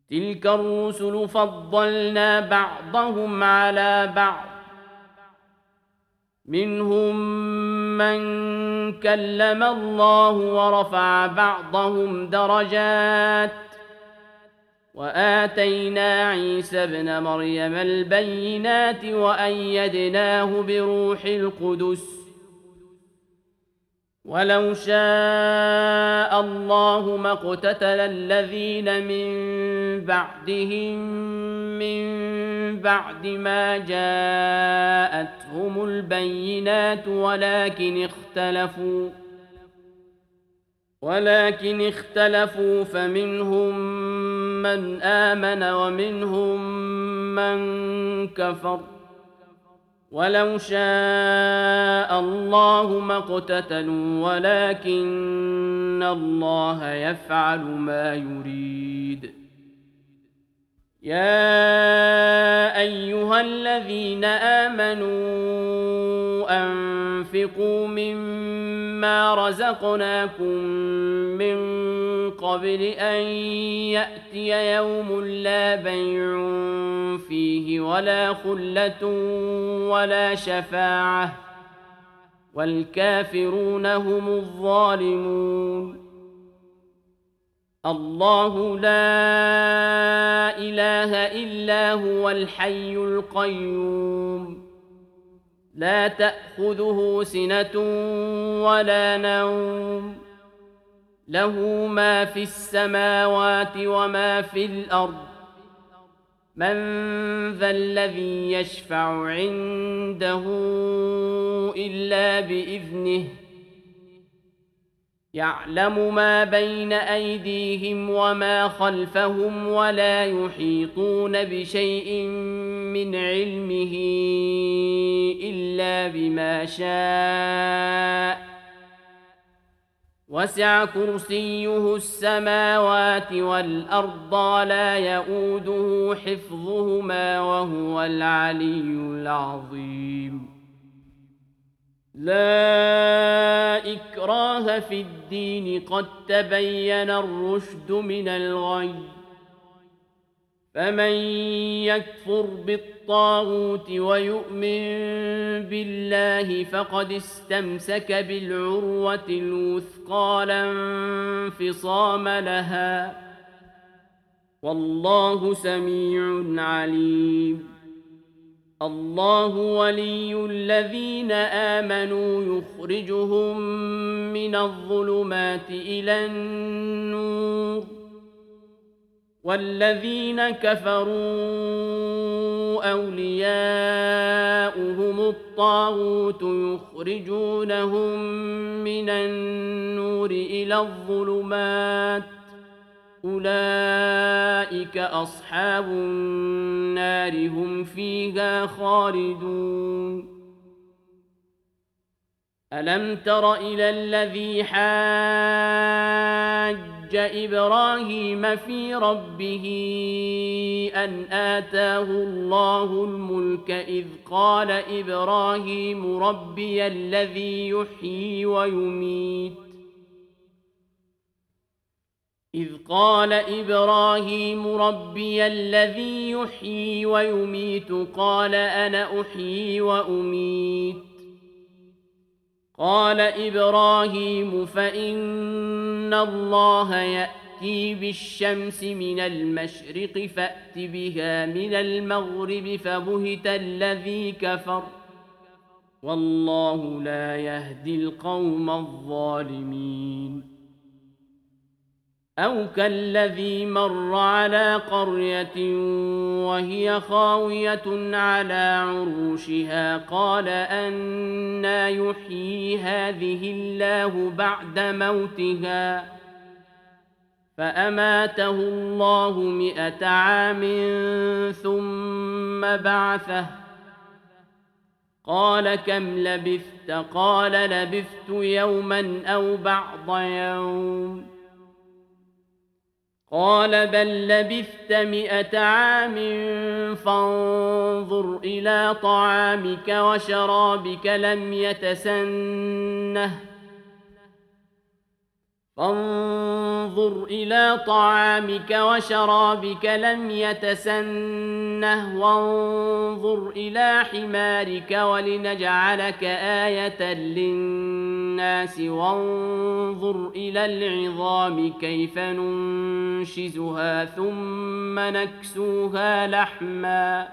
تلك الرسل فضلنا بعضهم على بعض، منهم من كلم الله ورفع بعضهم درجات، وآتينا عيسى ابن مريم البينات وأيدناه بروح القدس. ولو شاء الله ما اقتتل الذين من بعدهم من بعد ما جاءتهم البينات ولكن اختلفوا فمنهم من آمن ومنهم من كفر. ولو شاء الله ما اقتتلوا ولكن الله يفعل ما يريد. يا أيها الذين آمنوا أنفقوا مما رزقناكم من قبل أن يأتي يوم لا بيع فيه ولا خلة ولا شفاعة والكافرون هم الظالمون. الله لا إله إلا هو الحي القيوم، لا تأخذه سنة ولا نوم، له ما في السماوات وما في الأرض. من ذا الذي يشفع عنده إلا بإذنه، يعلم ما بين أيديهم وما خلفهم ولا يحيطون بشيء من علمه إلا بما شاء. وسع كرسيه السماوات والأرض ولا يئوده حفظهما وهو العلي العظيم. لا إكراه في الدين قد تبين الرشد من الغي، فمن يكفر بالطاغوت ويؤمن بالله فقد استمسك بالعروة الوثقى لا انفصام لها، والله سميع عليم. الله ولي الذين آمنوا يخرجهم من الظلمات إلى النور، والذين كفروا أولياؤهم الطاغوت يخرجونهم من النور إلى الظلمات، أولئك أصحاب النار هم فيها خالدون. ألم تر إلى الذي حاج إبراهيم في ربه أن آتاه الله الملك إذ قال إبراهيم ربي الذي يحيي ويميت قال أنا أحيي وأميت. قال إبراهيم فإن الله يأتي بالشمس من المشرق فأت بها من المغرب فبهت الذي كفر، والله لا يهدي القوم الظالمين. أو كالذي مر على قرية وهي خاوية على عروشها قال أنى يحيي هذه الله بعد موتها، فأماته الله 100 عام ثم بعثه. قال كم لبثت؟ قال لبثت يوما أو بعض يوم. قال بل لبثت 100 عام فانظر إلى طعامك وشرابك لم يتسنه، فانظر إلى طعامك وشرابك لم يتسنه وانظر إلى حمارك ولنجعلك آية للناس وانظر إلى العظام كيف ننشزها ثم نكسوها لحما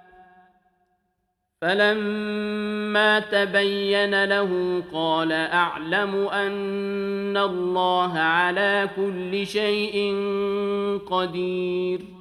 فلما تبين له قال أعلم أن الله على كل شيء قدير